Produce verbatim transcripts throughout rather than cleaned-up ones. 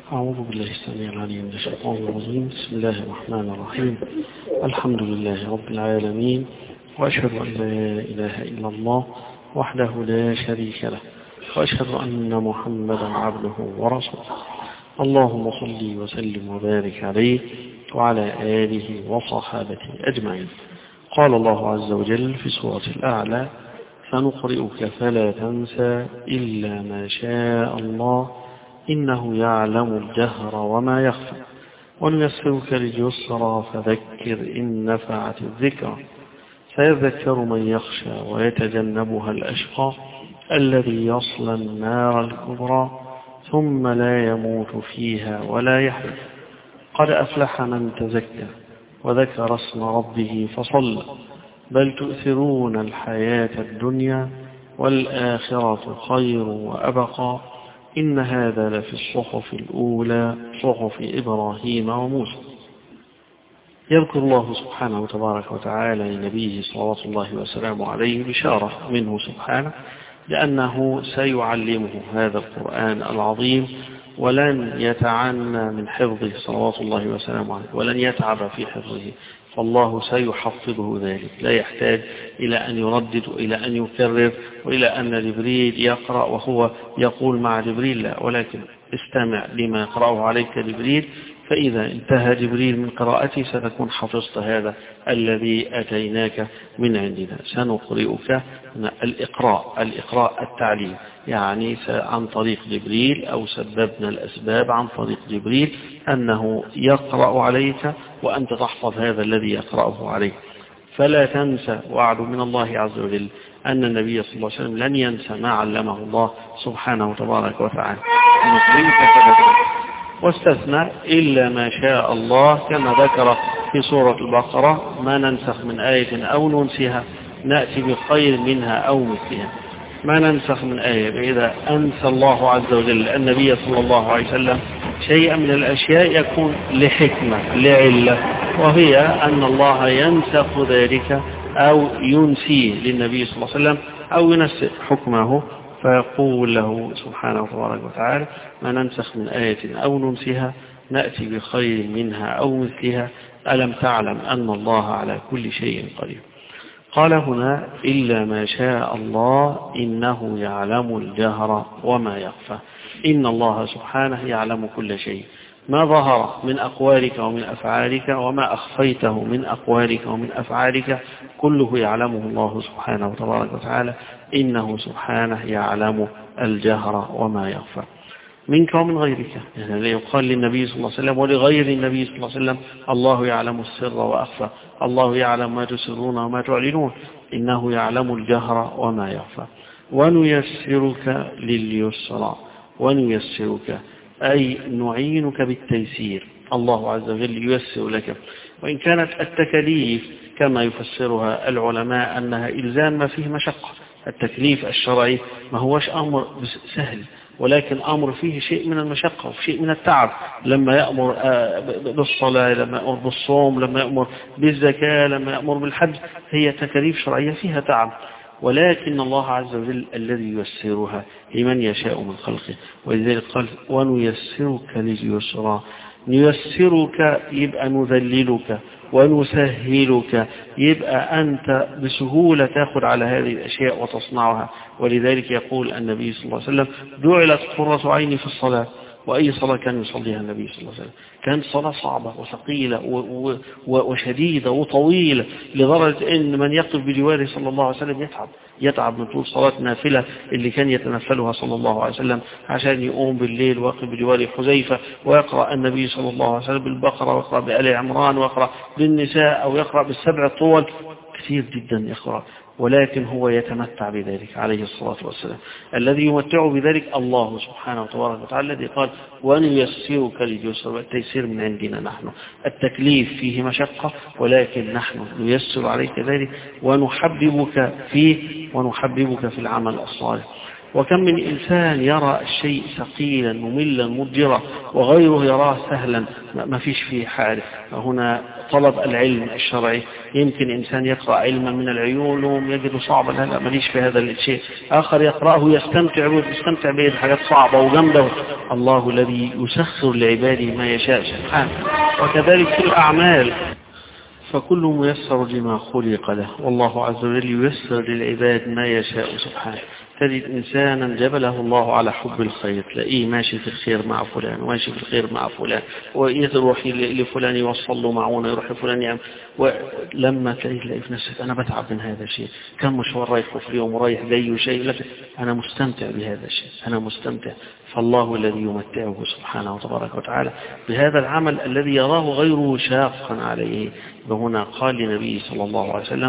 أعوذ بالله السميع العليم من الشيطان الرجيم. بسم الله الرحمن الرحيم. الحمد لله رب العالمين، وأشهد أن لا إله إلا الله وحده لا شريك له، وأشهد أن محمدا عبده ورسوله. اللهم صل وسلم وبارك عليه وعلى آله وصحابته أجمعين. قال الله عز وجل في سورة الأعلى: سنقرئك فلا تنسى إلا ما شاء الله إنه يعلم الجهر وما يخفى ونيسرك لليسرى فذكر إن نفعت الذكرى سيذكر من يخشى ويتجنبها الأشقى الذي يصلى النار الكبرى ثم لا يموت فيها ولا يحيى قد أفلح من تزكى وذكر اسم ربه فصلى بل تؤثرون الحياة الدنيا والآخرة خير وأبقى إن هذا لفي الصحف الأولى صحف إبراهيم وموسى. يذكر الله سبحانه وتبارك وتعالى لنبيه صلوات الله وسلامه عليه بشارة منه سبحانه لأنه سيعلمه هذا القرآن العظيم ولن يتعنى من حفظه صلوات الله وسلامه عليه ولن يتعب في حفظه، فالله سيحفظه ذلك، لا يحتاج إلى أن يردد إلى أن يكرر وإلى أن جبريل يقرأ وهو يقول مع جبريل، لا، ولكن استمع لما يقرأه عليك جبريل، فإذا انتهى جبريل من قراءته ستكون حفظت هذا الذي أتيناك من عندنا. سنقرئك الإقراء الإقراء التعليم، يعني عن طريق جبريل، أو سببنا الأسباب عن طريق جبريل أنه يقرأ عليك وأنت تحفظ هذا الذي يقرأه عليك. فلا تنسى، وعد من الله عز وجل أن النبي صلى الله عليه وسلم لن ينسى ما علمه الله سبحانه وتبارك وتعالى. واستثنى إلا ما شاء الله كما ذكر في سورة البقرة: ما ننسخ من آية أو ننسها نأتي بخير منها أو مثلها. ما ننسخ من آية، إذا أنسى الله عز وجل النبي صلى الله عليه وسلم شيئا من الأشياء يكون لحكمة لعلة، وهي أن الله ينسخ ذلك أو ينسيه للنبي صلى الله عليه وسلم أو ينسخ حكمه، فيقول له سبحانه وتبارك وتعالى: ما ننسخ من آية أو ننسها نأتي بخير منها أو مثلها ألم تعلم أن الله على كل شيء قدير. قال هنا: إلا ما شاء الله إنه يعلم الجهر وما يخفى. إن الله سبحانه يعلم كل شيء، ما ظهر من أقوالك ومن أفعالك وما أخفيته من أقوالك ومن أفعالك كله يعلمه الله سبحانه وتبارك وتعالى. إنه سبحانه يعلم الجهر وما يخفى منك ومن غيرك، يعني يقال للنبي صلى الله عليه وسلم ولغير النبي صلى الله عليه وسلم: الله يعلم السر وأخفى، الله يعلم ما تسرون وما تعلنون، إنه يعلم الجهر وما يخفى. ونيسرك لليسرى، ونيسرك أي نعينك بالتيسير، الله عز وجل ييسر لك. وإن كانت التكاليف كما يفسرها العلماء أنها إلزام ما فيه مشقة، التكليف الشرعي ما هوش أمر سهل، ولكن أمر فيه شيء من المشقة وشيء من التعب، لما يأمر بالصلاة، لما يأمر بالصوم، لما يأمر بالزكاة، لما يأمر بالحج، هي تكاليف شرعية فيها تعب، ولكن الله عز وجل الذي ييسرها لمن يشاء من خلقه. ولذلك قال: ونيسرك لليسرى. نيسرك يبقى نذللك ونسهلك، يبقى أنت بسهولة تأخذ على هذه الأشياء وتصنعها. ولذلك يقول النبي صلى الله عليه وسلم: جعلت قرة عيني في الصلاة. وأي صلاة كان يصليها النبي صلى الله عليه وسلم؟ كانت صلاة صعبة وثقيلة وشديدة وطويلة، لدرجة أن من يقف بجواره صلى الله عليه وسلم يتعب يتعب من طول صلاة نافلة اللي كان يتنفلها صلى الله عليه وسلم عشان يقوم بالليل ويقف بجوار حذيفة ويقرأ النبي صلى الله عليه وسلم بالبقرة ويقرأ بآل عمران ويقرأ بالنساء أو يقرأ بالسبع الطول، كثير جدا يقرأ، ولكن هو يتمتع بذلك عليه الصلاة والسلام. الذي يمتع بذلك الله سبحانه وتبارك وتعالى، الذي قال: ونيسرك لليسر. التيسير من عندنا نحن، التكليف فيه مشقة ولكن نحن نيسر عليك ذلك ونحببك فيه ونحببك في العمل الصالح. وكم من إنسان يرى الشيء ثقيلا مملا مضجرا وغيره يراه سهلا ما فيش فيه حال. هنا طلب العلم الشرعي، يمكن إنسان يقرأ علما من العلوم يجد صعبا، لا ماليش في هذا الشيء. آخر يقرأه يستمتع به يستمتع به حاجات صعبة وجنبه. الله الذي يسخر لعباده ما يشاء سبحانه. وكذلك في الأعمال، فكل ميسر لما خلق له، والله عز وجل ييسر للعباد ما يشاء سبحانه. تجد إنسانا جبله الله على حب الخير، تلاقيه ماشي في الخير مع فلان وماشي في الخير مع فلان، ويروح لفلان يوصل له معونه، يروح لفلان يعمل. ولما تلاقيه تلاقيه في نفسك أنا بتعب من هذا الشيء، كم مشوار رايح في اليوم ورايح جاي وشيء، لكن أنا مستمتع بهذا الشيء، أنا مستمتع. فالله الذي يمتعه سبحانه وتبارك وتعالى بهذا العمل الذي يراه غيره شاقا عليه. وهنا قال لنبي صلى الله عليه وسلم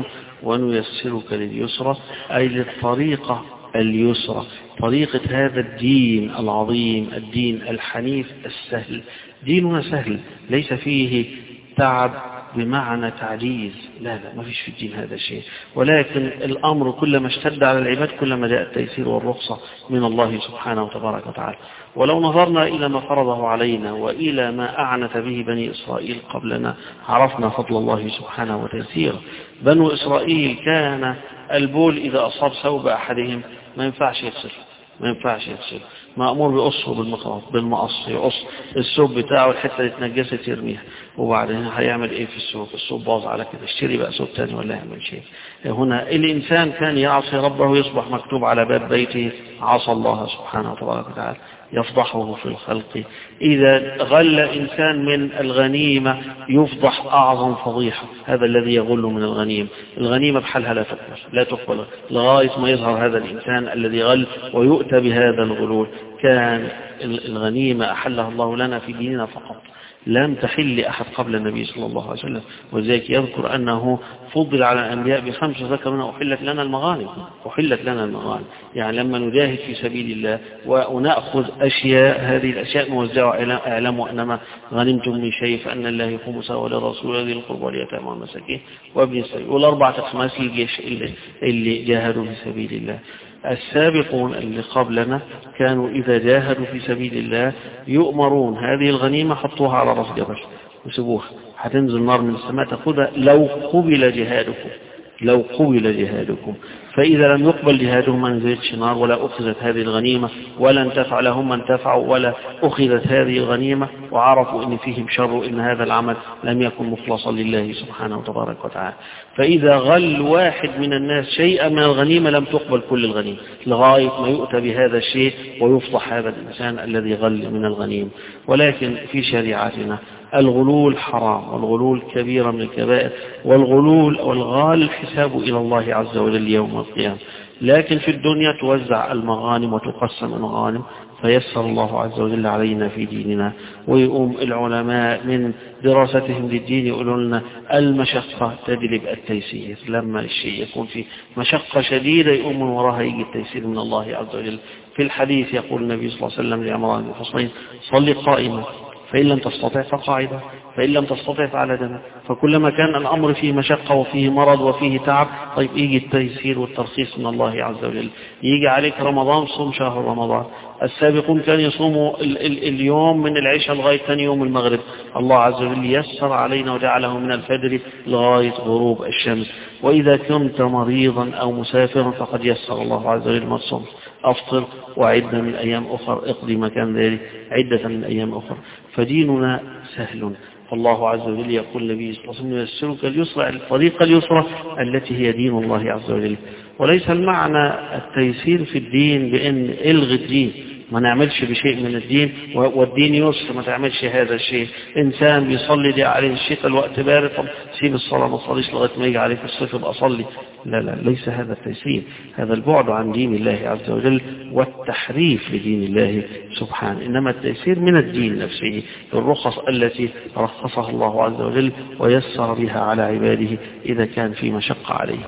ونيسرك لليسرى، أي للطريقة اليسرى، طريقة هذا الدين العظيم، الدين الحنيف السهل. ديننا سهل ليس فيه تعب بمعنى تعجيز، لا لا ما فيش في الدين هذا الشيء، ولكن الأمر كلما اشتد على العباد كلما جاء التيسير والرخصة من الله سبحانه وتبارك وتعالى. ولو نظرنا إلى ما فرضه علينا وإلى ما أعنت به بني إسرائيل قبلنا عرفنا فضل الله سبحانه وتيسيره. بنو إسرائيل كان البول إذا أصاب ثوب أحدهم ما ينفعش يغسل، ما ينفعش يغسل، مأمور بقصه بالمقراط بالمقص، يقص الثوب بتاعه الحته اللي اتنجست يرميها، وبعدين هيعمل ايه في الثوب؟ الثوب باظ على كده، اشتري بقى ثوب تاني ولا يعمل شيء. هنا الانسان كان يعصي ربه يصبح مكتوب على باب بيته عصى الله سبحانه وتبارك وتعالى، يفضحه في الخلق. إذا غل إنسان من الغنيمة يفضح أعظم فضيحة، هذا الذي يغل من الغنيمة. الغنيمة بحالها لا تقبل لا تقبل لغاية ما يظهر هذا الإنسان الذي غل ويؤتى بهذا الغلول. كان الغنيمة أحلها الله لنا في ديننا فقط، لم تحل لأحد قبل النبي صلى الله عليه وسلم. وذلك يذكر أنه فضل على الأنبياء بخمس، ذكر منها أحلت لنا المغانم، أحلت لنا المغانم. يعني لما نجاهد في سبيل الله ونأخذ أشياء، هذه الأشياء موزعة، اعلموا أنما غنمتم من شيء فأن الله خمسه وللرسول ذي القربى واليتامى والمساكين وابن السبيل، والأربعة أخماس الجيش اللي, اللي جاهدوا في سبيل الله. السابقون اللي قبلنا كانوا إذا جاهدوا في سبيل الله يؤمرون هذه الغنيمة حطوها على رأس جبل وسبوها، هتنزل نار من السماء تأخذها لو قبل جهادكم، لو قبل جهادكم. فإذا لم يقبل جهادهم ما نزلتش نار ولا أخذت هذه الغنيمة ولا انتفع لهم ما انتفعوا ولا أخذت هذه الغنيمة، وعرفوا إن فيهم شر، إن هذا العمل لم يكن مخلصا لله سبحانه وتبارك وتعالى. فإذا غل واحد من الناس شيئا من الغنيمة لم تقبل كل الغنيمة لغاية ما يؤتى بهذا الشيء ويفضح هذا الإنسان الذي غل من الغنيمة. ولكن في شريعتنا الغلول حرام، والغلول كبيرة من الكبائر، والغلول والغال الحساب إلى الله عز وجل يوم القيامة. لكن في الدنيا توزع المغانم وتقسم المغانم، فيسر الله عز وجل علينا في ديننا. ويقوم العلماء من دراستهم للدين يقولون لنا المشقة تجلب التيسير، لما الشيء يكون فيه مشقة شديدة يقوم من وراها يجي التيسير من الله عز وجل. في الحديث يقول النبي صلى الله عليه وسلم لعمران بن حصين صلي قائما فإن لم تستطع فقاعدا فإن لم تستطع فعلى جنب. فكلما كان الأمر فيه مشقة وفيه مرض وفيه تعب، طيب يجي التيسير والترخيص من الله عز وجل. يجي عليك رمضان صوم شهر رمضان. السابقون كانوا يصوموا ال ال اليوم من العشاء لغاية ثاني يوم المغرب، الله عز وجل يسر علينا وجعله من الفجر لغاية غروب الشمس. وإذا كنت مريضا أو مسافرا فقد يسر الله عز وجل ما تصوم، أفطر وعدة من أيام أخرى، اقضي مكان ذلك عدة من أيام أخرى. فديننا سهل. فالله عز وجل يقول النبي صلى الله عليه وسلم يسرك اليسرى، الطريقة اليسرى التي هي دين الله عز وجل. وليس المعنى التيسير في الدين بأن الغي الدين، ما نعملش بشيء من الدين والدين يسر، ما تعملش هذا الشيء. إنسان بيصلي دي عليه الشتاء الوقت بارد، طب سيب الصلاة ما تصليش لغاية ما يجي عليه في الصيف يبقى صلي. لا لا ليس هذا التيسير، هذا البعد عن دين الله عز وجل والتحريف لدين الله سبحانه. إنما التيسير من الدين نفسه، الرخص التي رخصها الله عز وجل ويسر بها على عباده إذا كان في مشقة عليه.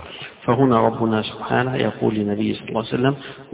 فهنا ربنا سبحانه يقول لنبي صلى الله عليه وسلم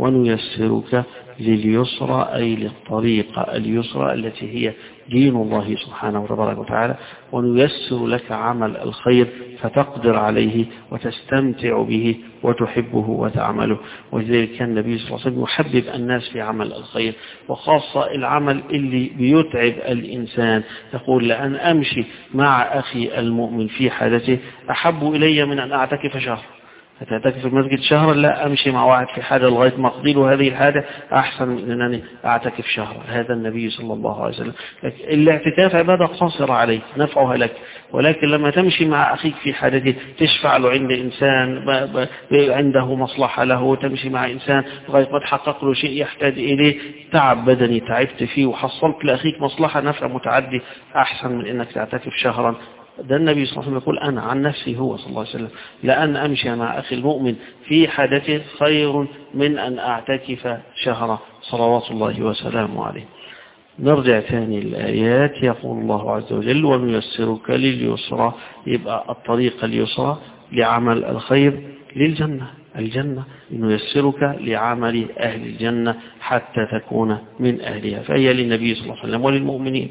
ونيسرك لليسرى أي للطريقة اليسرى التي هي دين الله سبحانه وتبارك وتعالى، ونيسر لك عمل الخير فتقدر عليه وتستمتع به وتحبه وتعمله. ولذلك كان النبي صلى الله عليه وسلم يحبب الناس في عمل الخير، وخاصة العمل اللي بيتعب الإنسان. يقول لأن أمشي مع أخي المؤمن في حالته أحب إلي من أن أعتكف شهر. هتعتكف في المسجد شهرا، لا أمشي مع واحد في حاجة لغاية ما أقضي له هذه الحاجة أحسن من أنني أعتكف شهرا. هذا النبي صلى الله عليه وسلم. الاعتكاف عبادة قاصرة عليك نفعها لك، ولكن لما تمشي مع أخيك في حاجته تشفع له عند إنسان عنده مصلحة له، تمشي مع إنسان لغاية ما تحقق له شيء يحتاج إليه، تعب بدني تعبت فيه وحصلت لأخيك مصلحة نفع متعدي أحسن من أنك تعتكف شهرا. ده النبي صلى الله عليه وسلم يقول أنا عن نفسي هو صلى الله عليه وسلم لأن أمشي مع أخي المؤمن في حاجته خير من أن أعتكف شهرا صلوات الله وسلامه عليه. نرجع ثاني الآيات. يقول الله عز وجل ونيسرك لليسرى، يبقى الطريق اليسرى لعمل الخير للجنة، الجنة نيسرك لعمل أهل الجنة حتى تكون من أهلها، فهي للنبي صلى الله عليه وسلم وللمؤمنين.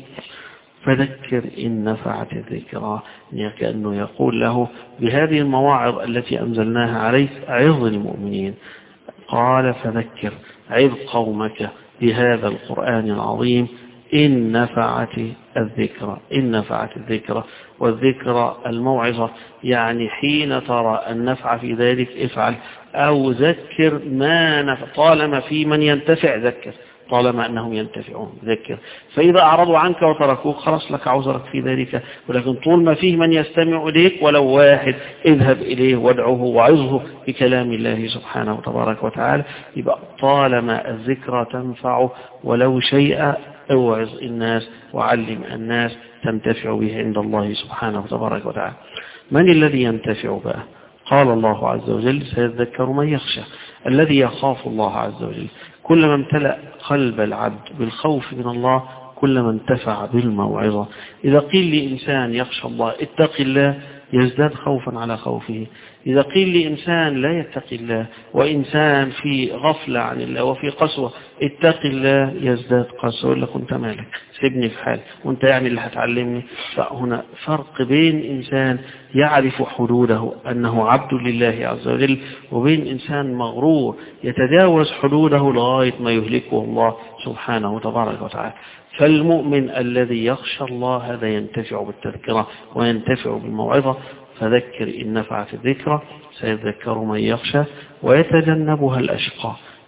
فذكر إن نفعت الذكرى، كأنه يقول له بهذه المواعظ التي أنزلناها عليك عظ المؤمنين. قال فذكر عظ قومك بهذا القرآن العظيم إن نفعت الذكرى، إن نفعت الذكرى، والذكرى الموعظة، يعني حين ترى النفع في ذلك افعل أو ذكر ما نفع، طالما في من ينتفع ذكر، طالما أنهم ينتفعون ذكر. فإذا أعرضوا عنك وتركوك خلاص لك عذرك في ذلك، ولكن طول ما فيه من يستمع إليك ولو واحد اذهب إليه وادعوه وعظه بكلام الله سبحانه وتبارك وتعالى. يبقى طالما الذكرى تنفع ولو شيء اوعظ الناس وعلم الناس تنتفع به عند الله سبحانه وتبارك وتعالى. من الذي ينتفع بقى؟ قال الله عز وجل سيذكر من يخشى، الذي يخاف الله عز وجل. كلما امتلأ قلب العبد بالخوف من الله كلما انتفع بالموعظة. إذا قيل لإنسان يخشى الله اتق الله يزداد خوفا على خوفه. إذا قيل لإنسان لا يتقي الله وإنسان في غفلة عن الله وفي قسوة اتق الله يزداد قسوة، يقول لك أنت مالك سيبني في حال وأنت يعني اللي هتعلمني. فهنا فرق بين إنسان يعرف حدوده أنه عبد لله عز وجل، وبين إنسان مغرور يتجاوز حدوده لغاية ما يهلكه الله سبحانه وتبارك وتعالى. فالمؤمن الذي يخشى الله هذا ينتفع بالتذكرة وينتفع بالموعظة. فذكر إن نفعت الذكرى سيذكر من يخشى ويتجنبها الأشقى.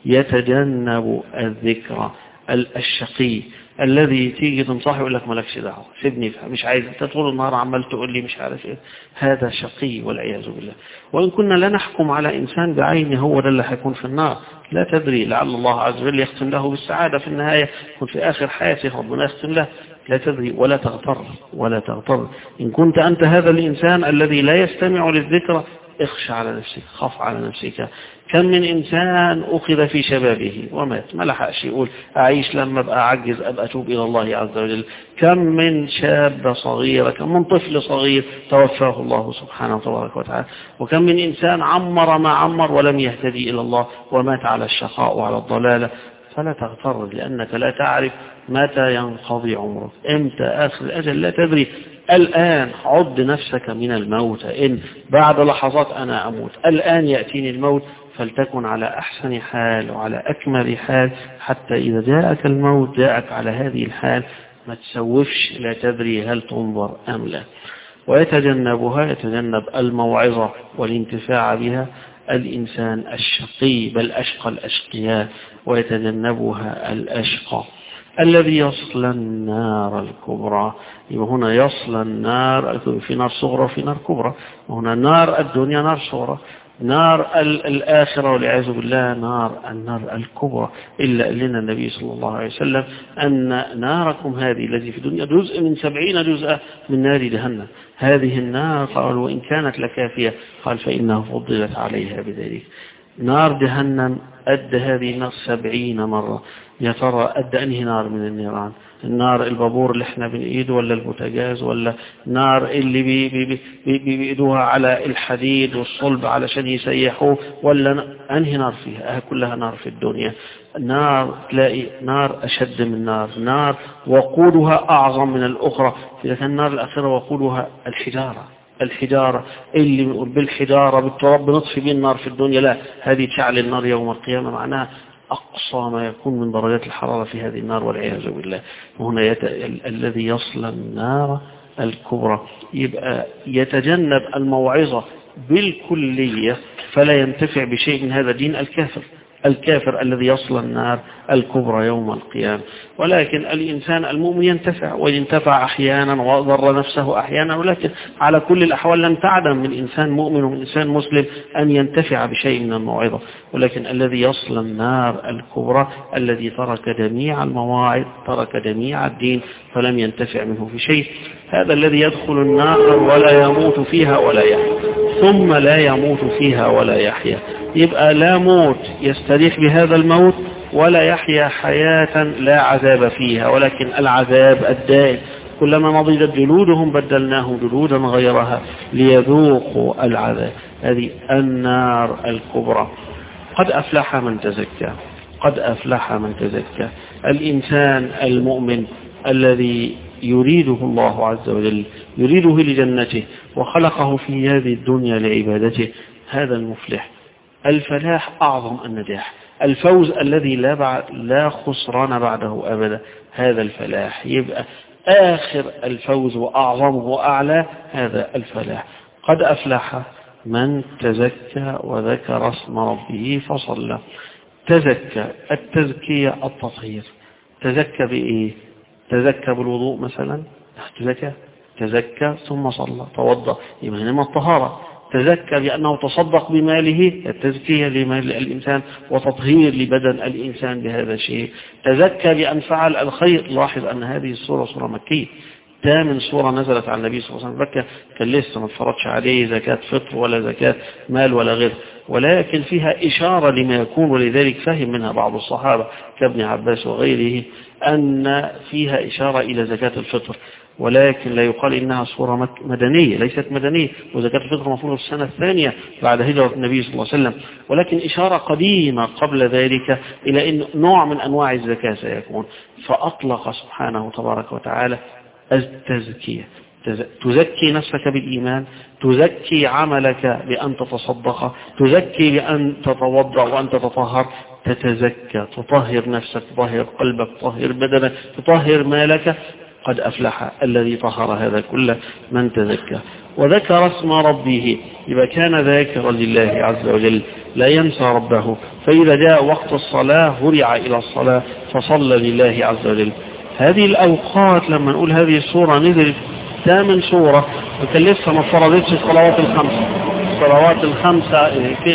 يتجنب الذكرى الشقي الذي تيجي تنصحه يقول لك مالكش دعوه سيبني مش عايز، انت طول النهار عمال تقول لي مش عارف ايه. هذا شقي والعياذ بالله. وان كنا لا نحكم على انسان بعينه هو ده اللي هيكون في النار، لا تدري لعل الله عز وجل يختم له بالسعاده في النهايه، يكون في اخر حياته ربنا يختم له، لا تدري ولا تغتر ولا تغتر. ان كنت انت هذا الانسان الذي لا يستمع للذكر اخشى على نفسك، خاف على نفسك. كم من إنسان أخذ في شبابه ومات ما لحقش يقول أعيش لما أبقى أعجز أبقى أتوب إلى الله عز وجل. كم من شاب صغير، كم من طفل صغير توفاه الله سبحانه وتبارك وتعالى. وكم من إنسان عمر ما عمر ولم يهتدي إلى الله ومات على الشقاء وعلى الضلالة. فلا تغتر لأنك لا تعرف متى ينقضي عمرك، امتى آخر الأجل لا تدري. الآن عد نفسك من الموت، إن بعد لحظات أنا أموت، الآن يأتيني الموت، فلتكن على أحسن حال وعلى أكمل حال حتى إذا جاءك الموت جاءك على هذه الحال ما تسوفش، لا تدري هل تنظر أم لا. ويتجنبها يتجنب الموعظة والانتفاع بها الإنسان الشقي بل أشقى الأشقياء، ويتجنبها الأشقى الذي يصل النار الكبرى. يبقى هنا يصل النار، في نار صغرى وفي نار كبرى. وهنا نار الدنيا نار صغرى، نار الآخرة والعياذ بالله نار النار الكبرى. إلا لنا النبي صلى الله عليه وسلم أن ناركم هذه التي في الدنيا جزء من سبعين جزءا من نار جهنم. هذه النار قال وإن كانت لكافية قال فإنها فضلت عليها بذلك. نار جهنم قد هذه النار سبعين مرة. يا ترى قد أنهي نار من النيران؟ النار البابور اللي احنا بنقيده، ولا البوتاجاز، ولا نار اللي بي بي بي بي بيقيدوها على الحديد والصلب علشان يسيحوه، ولا أنهي نار فيها؟ كلها نار في الدنيا. نار تلاقي نار أشد من نار، نار وقودها أعظم من الأخرى. إذا كان النار الأخيرة وقودها الحجارة، الحجارة اللي بنقول بالحجارة بالتراب بنطفي به النار في الدنيا، لا، هذه تشعل النار يوم القيامة، معناها أقصى ما يكون من درجات الحرارة في هذه النار والعياذ بالله. وهنا يت... ال... الذي يصل النار الكبرى يبقى يتجنب الموعظة بالكلية، فلا ينتفع بشيء من هذا الدين. الكافر الكافر الذي يصل النار الكبرى يوم القيامة. ولكن الإنسان المؤمن ينتفع، وينتفع أحيانا وضر نفسه أحيانا، ولكن على كل الأحوال لن تعدم من إنسان مؤمن ومن إنسان مسلم أن ينتفع بشيء من الموعظة. ولكن الذي يصل النار الكبرى الذي ترك جميع المواعظ، ترك جميع الدين، فلم ينتفع منه في شيء، هذا الذي يدخل النار ولا يموت فيها ولا يحيا، ثم لا يموت فيها ولا يحيا. يبقى لا موت يستريح بهذا الموت، ولا يحيا حياة لا عذاب فيها، ولكن العذاب الدائم. كلما نضجت جلودهم بدلناهم جلودا غيرها ليذوقوا العذاب. هذه النار الكبرى. قد أفلح من تزكى، قد أفلح من تزكى. الإنسان المؤمن الذي يريده الله عز وجل، يريده لجنته وخلقه في هذه الدنيا لعبادته، هذا المفلح. الفلاح أعظم النجاح، الفوز الذي لا بعد لا خسران بعده أبدا، هذا الفلاح. يبقى آخر الفوز وأعظمه وأعلى هذا الفلاح. قد أفلح من تزكى وذكر اسم ربه فصلى. تزكى، التزكية التطهير. تزكى بإيه؟ تزكى بالوضوء مثلا، تزكى تزكى ثم صلى توضأ، يبقى هنا الطهارة. تزكى بأنه تصدق بماله، التزكية لمال الإنسان وتطهير لبدن الإنسان بهذا الشيء. تزكى بأن فعل الخير. لاحظ أن هذه السورة سورة مكية، ثامن سورة نزلت على النبي صلى الله عليه وسلم. مكة كان لسه ما اتفرضش عليه زكاة فطر ولا زكاة مال ولا غير، ولكن فيها إشارة لما يكون، ولذلك فهم منها بعض الصحابة كابن عباس وغيره أن فيها إشارة إلى زكاة الفطر، ولكن لا يقال إنها صورة مدنية، ليست مدنية. وزكاة الفطر مفروض السنة الثانية بعد هجرة النبي صلى الله عليه وسلم، ولكن إشارة قديمة قبل ذلك إلى أن نوع من أنواع الزكاة سيكون. فأطلق سبحانه تبارك وتعالى التزكية. تزكي نفسك بالإيمان، تزكي عملك بأن تتصدق، تزكي بأن تتوضأ وأن تتطهر، تتزكى، تطهر نفسك، تطهر قلبك، تطهر بدنك، تطهر مالك. قد أفلح الذي طهر هذا كله من تزكى وذكر اسم ربه. إذا كان ذاكرا لله عز وجل لا ينسى ربه، فإذا جاء وقت الصلاة هرع إلى الصلاة فصلى لله عز وجل. هذه الأوقات لما نقول هذه السورة نزلت ثامن سورة، وكان لسه ما فرضتش الصلوات الخمسة. الصلوات الخمسة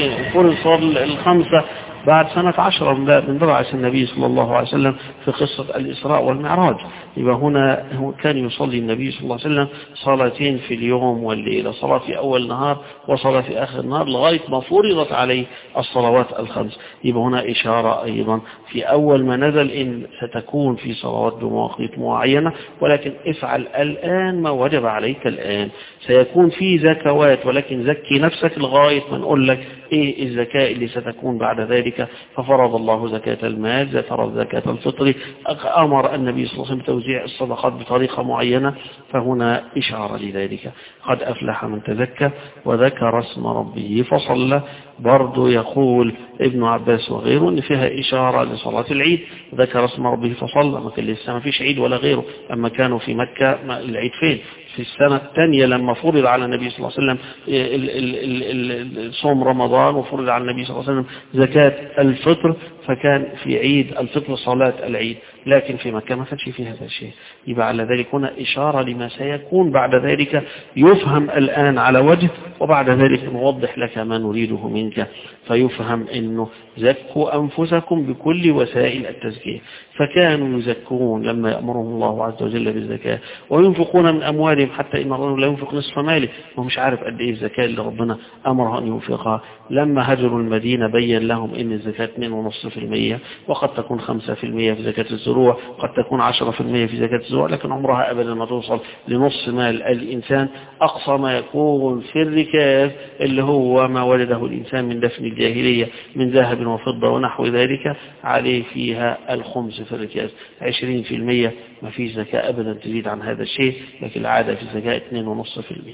فرض الخمسة بعد سنة عشرة من بعث النبي صلى الله عليه وسلم في قصة الإسراء والمعراج. يبقى هنا هو كان يصلي النبي صلى الله عليه وسلم صلاتين في اليوم والليلة، صلاة في أول نهار وصلاة في آخر النهار، لغاية ما فرضت عليه الصلوات الخمس. يبقى هنا إشارة أيضا في أول ما نزل إن ستكون في صلوات بمواقيت معينة، ولكن افعل الآن ما وجب عليك الآن. سيكون في زكوات، ولكن زكي نفسك لغاية ما نقول لك إيه الزكاة اللي ستكون بعد ذلك. ففرض الله زكاة المال، فرض زكاة الفطر، أمر النبي صلى الله عليه وسلم توزيع الصدقات بطريقة معينة، فهنا إشارة لذلك. قد أفلح من تزكى وذكر اسم ربه فصلى. برضو يقول ابن عباس وغيره إن فيها إشارة لصلاة العيد، ذكر اسم ربه فصلى. ما كان لسه ما فيش عيد ولا غيره، أما كانوا في مكة العيد فين؟ في السنة الثانية لما فرض على النبي صلى الله عليه وسلم صوم رمضان، وفرض على النبي صلى الله عليه وسلم زكاة الفطر، فكان في عيد الفطر صلاة العيد، لكن في مكة ما كانش في هذا الشيء. يبقى على ذلك هنا إشارة لما سيكون بعد ذلك يفهم الآن على وجه، وبعد ذلك نوضح لك ما نريده منك، فيفهم أنه زكوا أنفسكم بكل وسائل التزكية. فكانوا يزكون لما يأمرهم الله عز وجل بالزكاة، وينفقون من أموالهم حتى إن الرجل لا ينفق نصف ماله ومش عارف قد إيه الزكاة اللي ربنا أمره أن ينفقها. لما هجروا المدينة بين لهم إن الزكاة اثنين فاصلة خمسة بالمئة، وقد تكون خمسة بالمئة في زكاة الزروع، قد تكون عشرة بالمئة في زكاة الزروع، لكن عمرها أبدا ما توصل لنص مال الإنسان. أقصى ما يكون في الركاز اللي هو ما ولده الإنسان من دفن الجاهلية من ذهب وفضة ونحو ذلك، عليه فيها الخمس في الركاز. عشرين بالمئة ما فيش زكاة أبدا تزيد عن هذا الشيء، لكن العادة في الزكاة اثنين فاصلة خمسة بالمئة.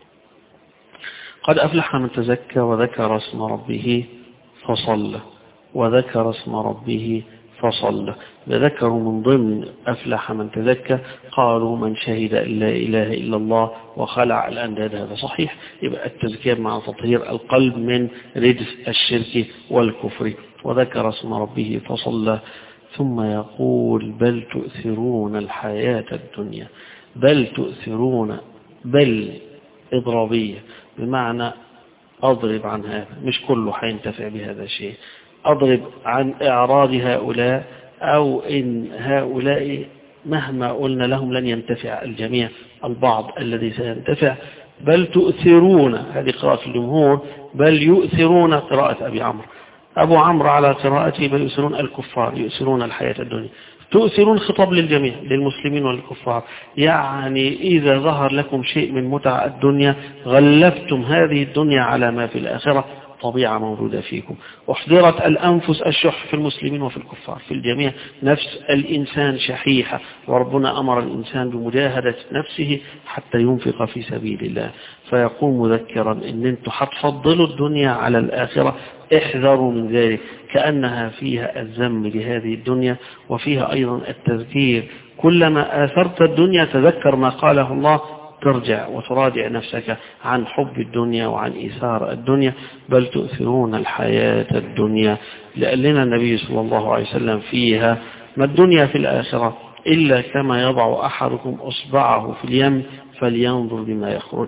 قد أفلح من تزكى وذكر اسم ربه فصلى، وذكر اسم ربه فصلى. ذكروا من ضمن أفلح من تزكى قالوا من شهد أن لا إله إلا الله وخلع الأنداد. هذا صحيح. يبقى التزكية مع تطهير القلب من رجس الشرك والكفر. وذكر اسم ربه فصلى. ثم يقول بل تؤثرون الحياة الدنيا. بل تؤثرون، بل إضرابية بمعنى أضرب عن هذا، مش كله حينتفع بهذا الشيء. أضرب عن إعراض هؤلاء، أو إن هؤلاء مهما قلنا لهم لن ينتفع الجميع، البعض الذي سينتفع. بل تؤثرون، هذه قراءة الجمهور، بل يؤثرون قراءة أبي عمرو. أبو عمرو على قراءته بل يؤثرون الكفار، يؤثرون الحياة الدنيا. تؤثرون خطاب للجميع، للمسلمين والكفار. يعني إذا ظهر لكم شيء من متع الدنيا غلبتم هذه الدنيا على ما في الآخرة، طبيعة موجودة فيكم. احضرت الأنفس الشح في المسلمين وفي الكفار، في الجميع. نفس الإنسان شحيحة، وربنا أمر الإنسان بمجاهدة نفسه حتى ينفق في سبيل الله. فيقول مذكرا إن أنتم حتفضلوا الدنيا على الآخرة، احذروا من ذلك، كأنها فيها الذم لهذه الدنيا وفيها أيضا التذكير. كلما آثرت الدنيا تذكر ما قاله الله، ترجع وتراجع نفسك عن حب الدنيا وعن إيثار الدنيا. بل تؤثرون الحياة الدنيا، لأننا النبي صلى الله عليه وسلم فيها ما الدنيا في الآخرة إلا كما يضع أحدكم أصبعه في اليم فلينظر بما يخرج.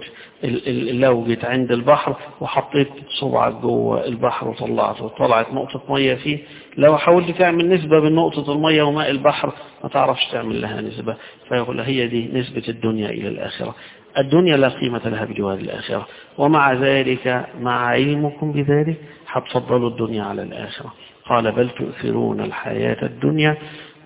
لو جيت عند البحر وحطيت صبعك جوه البحر وطلعته وطلعت نقطة مية فيه، لو حاولت تعمل نسبة بين نقطة المية وماء البحر ما تعرفش تعمل لها نسبة. فيقول هي دي نسبة الدنيا إلى الآخرة. الدنيا لا قيمة لها بجوار الآخرة، ومع ذلك مع علمكم بذلك حتفضلوا الدنيا على الآخرة. قال بل تؤثرون الحياة الدنيا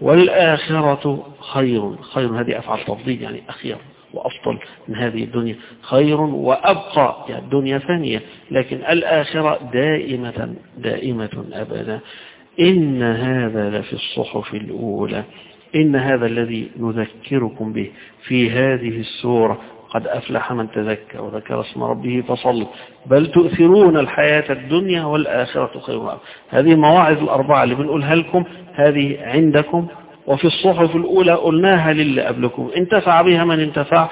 والآخرة خير. خير هذه أفعل تفضيل، يعني أخير وأفضل من هذه الدنيا. خير وأبقى، يعني الدنيا ثانية، لكن الآخرة دائمة دائمة أبدا. إن هذا لفي الصحف الأولى. إن هذا الذي نذكركم به في هذه السورة قد أفلح من تزكى وذكر اسم ربه فصلى، بل تؤثرون الحياة الدنيا والآخرة خير وأبقى. هذه المواعظ الأربعة اللي بنقولها لكم هذه عندكم، وفي الصحف الأولى قلناها للي قبلكم، انتفع بها من انتفع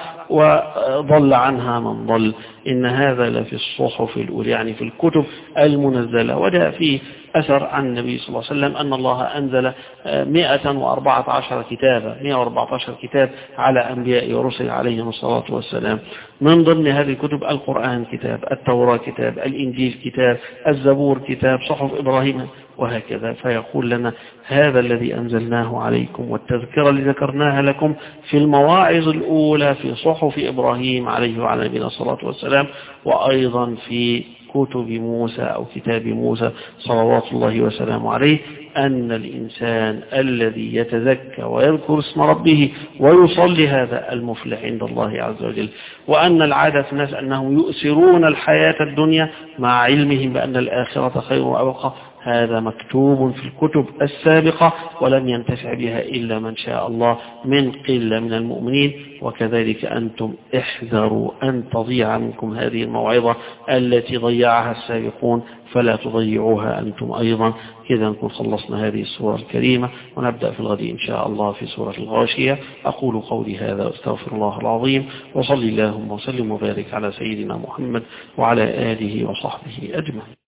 وضل عنها من ضل. إن هذا لفي الصحف الأولى، يعني في الكتب المنزلة. وده فيه أثر عن النبي صلى الله عليه وسلم أن الله أنزل مئة وأربعة عشر كتابا، مئة وأربعة عشر كتاب على أنبياء ورسل عليهم الصلاة والسلام. من ضمن هذه الكتب القرآن كتاب، التوراة كتاب، الإنجيل كتاب، الزبور كتاب، صحف إبراهيم، وهكذا. فيقول لنا هذا الذي أنزلناه عليكم، والتذكرة اللي ذكرناها لكم في المواعظ الأولى في صحف إبراهيم عليه وعلى نبينا الصلاة والسلام، وأيضا في كتب موسى أو كتاب موسى صلوات الله وسلامه عليه، أن الإنسان الذي يتذكى ويذكر اسم ربه ويصلي هذا المفلح عند الله عز وجل. وأن العادة في الناس أنهم يؤثرون الحياة الدنيا مع علمهم بأن الآخرة خير وأبقى. هذا مكتوب في الكتب السابقة ولم ينتفع بها إلا من شاء الله من قلة من المؤمنين. وكذلك أنتم احذروا أن تضيع منكم هذه الموعظة التي ضيعها السابقون، فلا تضيعوها أنتم أيضا. كذا نكون خلصنا هذه السورة الكريمة، ونبدأ في الغد إن شاء الله في سورة الغاشية. أقول قولي هذا واستغفر الله العظيم، وصلي اللهم وسلم وبارك على سيدنا محمد وعلى آله وصحبه أجمعين.